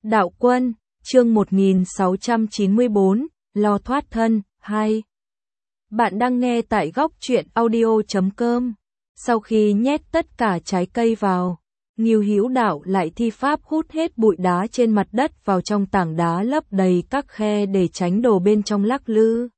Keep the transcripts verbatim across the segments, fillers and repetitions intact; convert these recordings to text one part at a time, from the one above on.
Đạo Quân, chương một nghìn sáu trăm chín mươi bốn, lo thoát thân, hai. Bạn đang nghe tại góc truyện audio chấm com. Sau khi nhét tất cả trái cây vào, Ngưu Hữu Đạo lại thi pháp hút hết bụi đá trên mặt đất vào trong tảng đá, lấp đầy các khe để tránh đồ bên trong lắc lư.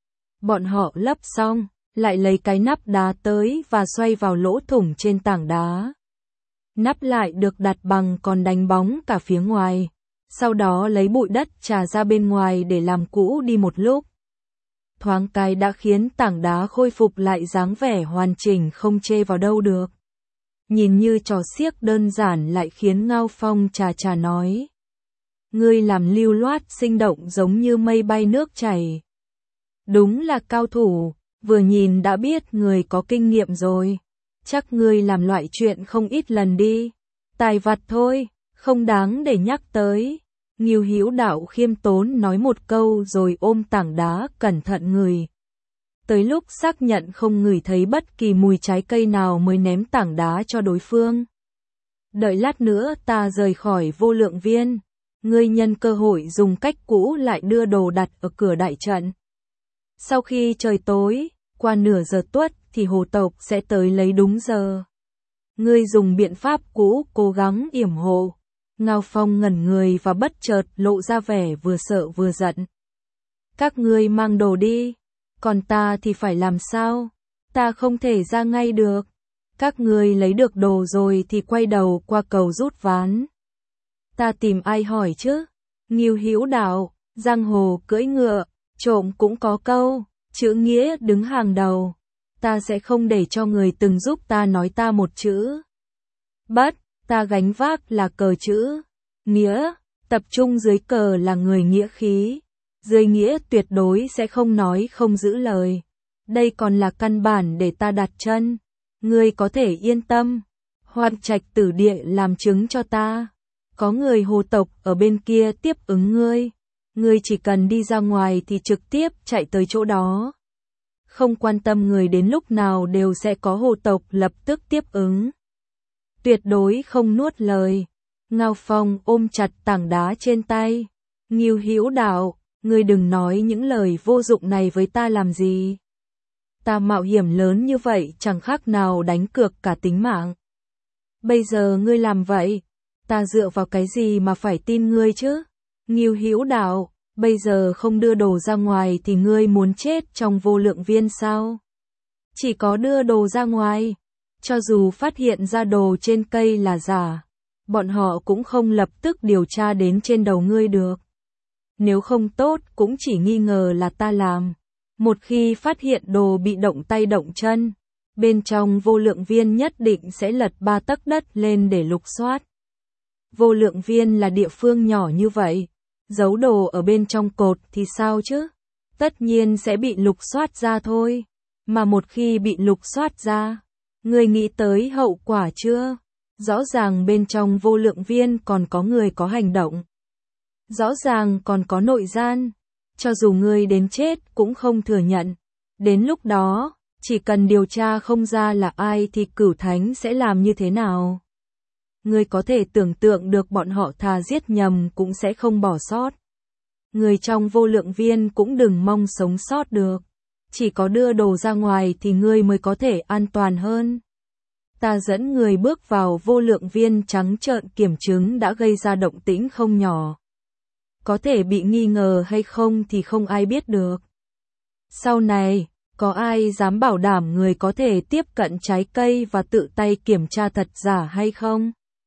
Bọn họ lấp xong, lại lấy cái nắp đá tới và xoay vào lỗ thủng trên tảng đá. Nắp lại được đặt bằng còn đánh bóng cả phía ngoài. Sau đó lấy bụi đất trà ra bên ngoài để làm cũ đi một lúc. Thoáng cái đã khiến tảng đá khôi phục lại dáng vẻ hoàn chỉnh, không chê vào đâu được. Nhìn như trò xiếc đơn giản lại khiến Ngao Phong chà chà nói: ngươi làm lưu loát sinh động giống như mây bay nước chảy. Đúng là cao thủ, vừa nhìn đã biết người có kinh nghiệm rồi. Chắc ngươi làm loại chuyện không ít lần đi. Tài vặt thôi, không đáng để nhắc tới. Ngưu Hữu Đạo khiêm tốn nói một câu rồi ôm tảng đá cẩn thận ngửi. Tới lúc xác nhận không ngửi thấy bất kỳ mùi trái cây nào mới ném tảng đá cho đối phương. Đợi lát nữa ta rời khỏi Vô Lượng Viên, ngươi nhân cơ hội dùng cách cũ lại đưa đồ đặt ở cửa đại trận. Sau khi trời tối, qua nửa giờ tuất thì hồ tộc sẽ tới lấy đúng giờ. Ngươi dùng biện pháp cũ cố gắng yểm hộ. Ngao Phong ngẩn người và bất chợt lộ ra vẻ vừa sợ vừa giận. Các ngươi mang đồ đi, còn ta thì phải làm sao? Ta không thể ra ngay được. Các ngươi lấy được đồ rồi thì quay đầu qua cầu rút ván. Ta tìm ai hỏi chứ? Ngưu Hữu Đạo, giang hồ cưỡi ngựa, trộm cũng có câu, chữ nghĩa đứng hàng đầu. Ta sẽ không để cho người từng giúp ta nói ta một chữ bất. Ta gánh vác là cờ chữ nghĩa, tập trung dưới cờ là người nghĩa khí. Dưới nghĩa tuyệt đối sẽ không nói không giữ lời. Đây còn là căn bản để ta đặt chân. Ngươi có thể yên tâm. Hoan Trạch Tử Địa làm chứng cho ta. Có người hồ tộc ở bên kia tiếp ứng ngươi. Ngươi chỉ cần đi ra ngoài thì trực tiếp chạy tới chỗ đó. Không quan tâm người đến lúc nào đều sẽ có hồ tộc lập tức tiếp ứng. Tuyệt đối không nuốt lời. Ngao Phong ôm chặt tảng đá trên tay. Ngưu Hữu Đạo, ngươi đừng nói những lời vô dụng này với ta làm gì. Ta mạo hiểm lớn như vậy chẳng khác nào đánh cược cả tính mạng. Bây giờ ngươi làm vậy, ta dựa vào cái gì mà phải tin ngươi chứ? Ngưu Hữu Đạo, bây giờ không đưa đồ ra ngoài thì ngươi muốn chết trong Vô Lượng Viên sao? Chỉ có đưa đồ ra ngoài. Cho dù phát hiện ra đồ trên cây là giả, bọn họ cũng không lập tức điều tra đến trên đầu ngươi được. Nếu không tốt cũng chỉ nghi ngờ là ta làm. Một khi phát hiện đồ bị động tay động chân, bên trong Vô Lượng Viên nhất định sẽ lật ba tấc đất lên để lục soát. Vô Lượng Viên là địa phương nhỏ như vậy, giấu đồ ở bên trong cột thì sao chứ? Tất nhiên sẽ bị lục soát ra thôi. Mà một khi bị lục soát ra, ngươi nghĩ tới hậu quả chưa? Rõ ràng bên trong Vô Lượng Viên còn có người có hành động. Rõ ràng còn có nội gian. Cho dù ngươi đến chết cũng không thừa nhận. Đến lúc đó, chỉ cần điều tra không ra là ai thì Cửu Thánh sẽ làm như thế nào? Ngươi có thể tưởng tượng được bọn họ thà giết nhầm cũng sẽ không bỏ sót. Người trong Vô Lượng Viên cũng đừng mong sống sót được. Chỉ có đưa đồ ra ngoài thì ngươi mới có thể an toàn hơn. Ta dẫn người bước vào Vô Lượng Viên trắng trợn kiểm chứng đã gây ra động tĩnh không nhỏ. Có thể bị nghi ngờ hay không thì không ai biết được. Sau này, có ai dám bảo đảm người có thể tiếp cận trái cây và tự tay kiểm tra thật giả hay không?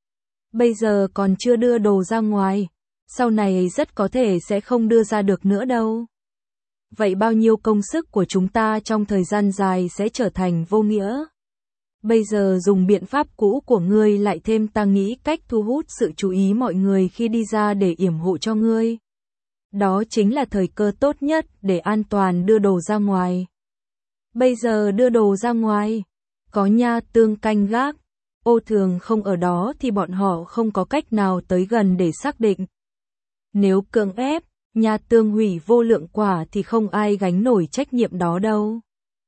Bây giờ còn chưa đưa đồ ra ngoài, sau này rất có thể sẽ không đưa ra được nữa đâu. Vậy bao nhiêu công sức của chúng ta trong thời gian dài sẽ trở thành vô nghĩa. Bây giờ dùng biện pháp cũ của ngươi lại thêm ta nghĩ cách thu hút sự chú ý mọi người khi đi ra để yểm hộ cho ngươi. Đó chính là thời cơ tốt nhất để an toàn đưa đồ ra ngoài. Bây giờ đưa đồ ra ngoài, có Nha Tương canh gác, Ô Thường không ở đó thì bọn họ không có cách nào tới gần để xác định. Nếu cưỡng ép, Nha Tương hủy vô lượng quả thì không ai gánh nổi trách nhiệm đó đâu.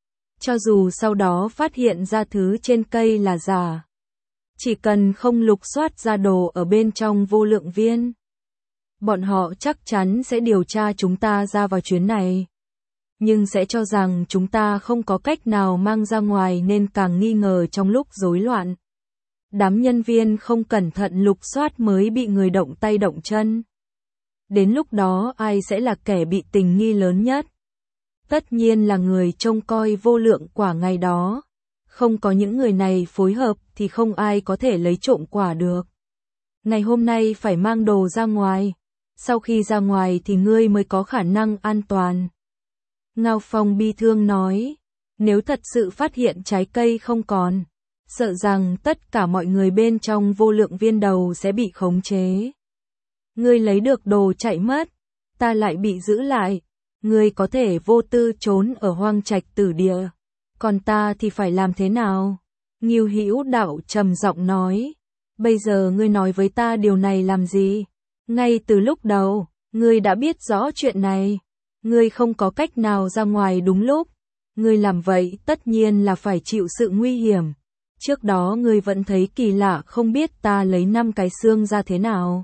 Cho dù sau đó phát hiện ra thứ trên cây là giả, chỉ cần không lục soát ra đồ ở bên trong Vô Lượng Viên, bọn họ chắc chắn sẽ điều tra chúng ta ra vào chuyến này. Nhưng sẽ cho rằng chúng ta không có cách nào mang ra ngoài nên càng nghi ngờ trong lúc rối loạn. Đám nhân viên không cẩn thận lục soát mới bị người động tay động chân. Đến lúc đó ai sẽ là kẻ bị tình nghi lớn nhất? Tất nhiên là người trông coi vô lượng quả ngày đó. Không có những người này phối hợp thì không ai có thể lấy trộm quả được. Ngày hôm nay phải mang đồ ra ngoài. Sau khi ra ngoài thì ngươi mới có khả năng an toàn. Ngao Phong bi thương nói. Nếu thật sự phát hiện trái cây không còn, sợ rằng tất cả mọi người bên trong vô lượng viên đầu sẽ bị khống chế. Ngươi lấy được đồ chạy mất, ta lại bị giữ lại. Ngươi có thể vô tư trốn ở hoang trạch tử địa, còn ta thì phải làm thế nào? Ngưu Hữu Đạo trầm giọng nói. Bây giờ ngươi nói với ta điều này làm gì? Ngay từ lúc đầu, ngươi đã biết rõ chuyện này. Ngươi không có cách nào ra ngoài đúng lúc. Ngươi làm vậy tất nhiên là phải chịu sự nguy hiểm. Trước đó ngươi vẫn thấy kỳ lạ không biết ta lấy năm cái xương ra thế nào.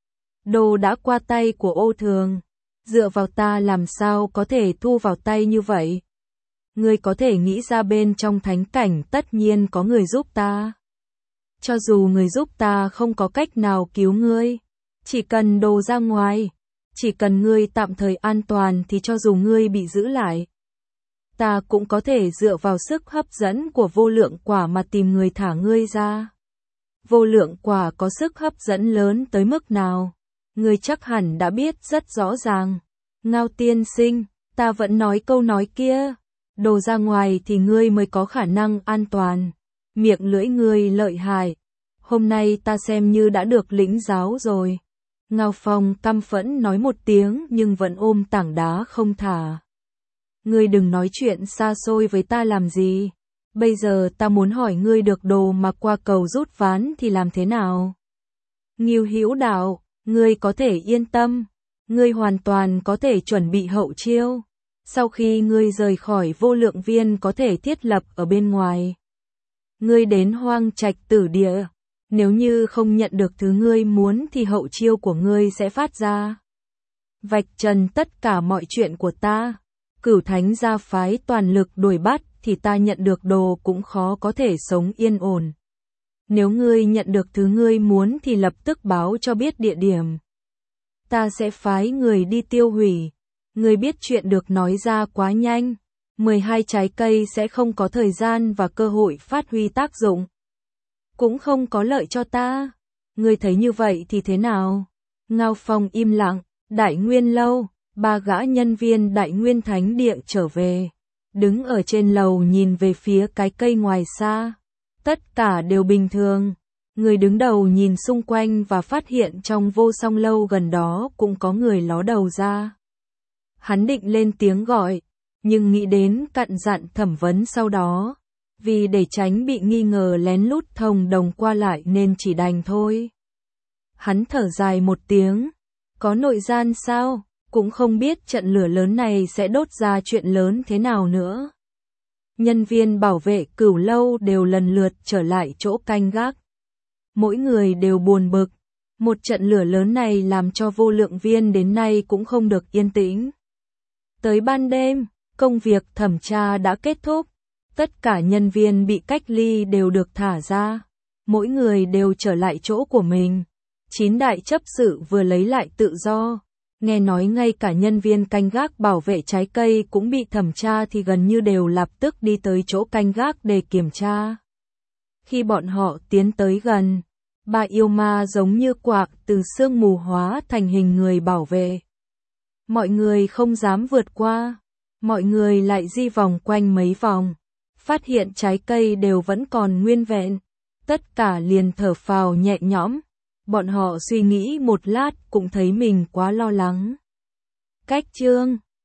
Đồ đã qua tay của Ô Thường. Dựa vào ta làm sao có thể thu vào tay như vậy? Ngươi có thể nghĩ ra bên trong thánh cảnh tất nhiên có người giúp ta. Cho dù người giúp ta không có cách nào cứu ngươi, chỉ cần đồ ra ngoài, chỉ cần ngươi tạm thời an toàn thì cho dù ngươi bị giữ lại, ta cũng có thể dựa vào sức hấp dẫn của vô lượng quả mà tìm người thả ngươi ra. Vô lượng quả có sức hấp dẫn lớn tới mức nào? Ngươi chắc hẳn đã biết rất rõ ràng. Ngao tiên sinh, ta vẫn nói câu nói kia. Đồ ra ngoài thì ngươi mới có khả năng an toàn. Miệng lưỡi ngươi lợi hại. Hôm nay ta xem như đã được lĩnh giáo rồi. Ngao Phong căm phẫn nói một tiếng nhưng vẫn ôm tảng đá không thả. Ngươi đừng nói chuyện xa xôi với ta làm gì. Bây giờ ta muốn hỏi ngươi được đồ mà qua cầu rút ván thì làm thế nào? Ngưu Hữu Đạo, ngươi có thể yên tâm. Ngươi hoàn toàn có thể chuẩn bị hậu chiêu. Sau khi ngươi rời khỏi vô lượng viên có thể thiết lập ở bên ngoài. Ngươi đến hoang trạch tử địa. Nếu như không nhận được thứ ngươi muốn thì hậu chiêu của ngươi sẽ phát ra. Vạch trần tất cả mọi chuyện của ta. Cửu thánh gia phái toàn lực đuổi bắt thì ta nhận được đồ cũng khó có thể sống yên ổn. Nếu ngươi nhận được thứ ngươi muốn thì lập tức báo cho biết địa điểm. Ta sẽ phái người đi tiêu hủy. Ngươi biết chuyện được nói ra quá nhanh. mười hai trái cây sẽ không có thời gian và cơ hội phát huy tác dụng. Cũng không có lợi cho ta. Ngươi thấy như vậy thì thế nào? Ngao Phong im lặng. Đại Nguyên Lâu, ba gã nhân viên Đại Nguyên Thánh Địa trở về. Đứng ở trên lầu nhìn về phía cái cây ngoài xa. Tất cả đều bình thường. Người đứng đầu nhìn xung quanh và phát hiện trong vô song lâu gần đó cũng có người ló đầu ra. Hắn định lên tiếng gọi, nhưng nghĩ đến cặn dặn thẩm vấn sau đó. Vì để tránh bị nghi ngờ lén lút thông đồng qua lại nên chỉ đành thôi. Hắn thở dài một tiếng. Có nội gian sao? Cũng không biết trận lửa lớn này sẽ đốt ra chuyện lớn thế nào nữa. Nhân viên bảo vệ Cửu Lâu đều lần lượt trở lại chỗ canh gác. Mỗi người đều buồn bực. Một trận lửa lớn này làm cho vô lượng viên đến nay cũng không được yên tĩnh. Tới ban đêm, công việc thẩm tra đã kết thúc. Tất cả nhân viên bị cách ly đều được thả ra. Mỗi người đều trở lại chỗ của mình. Chín đại chấp sự vừa lấy lại tự do. Nghe nói ngay cả nhân viên canh gác bảo vệ trái cây cũng bị thẩm tra thì gần như đều lập tức đi tới chỗ canh gác để kiểm tra. Khi bọn họ tiến tới gần, ba yêu ma giống như quạ từ sương mù hóa thành hình người bảo vệ. Mọi người không dám vượt qua. Mọi người lại di vòng quanh mấy vòng. Phát hiện trái cây đều vẫn còn nguyên vẹn. Tất cả liền thở phào nhẹ nhõm. Bọn họ suy nghĩ một lát cũng thấy mình quá lo lắng. Cách chương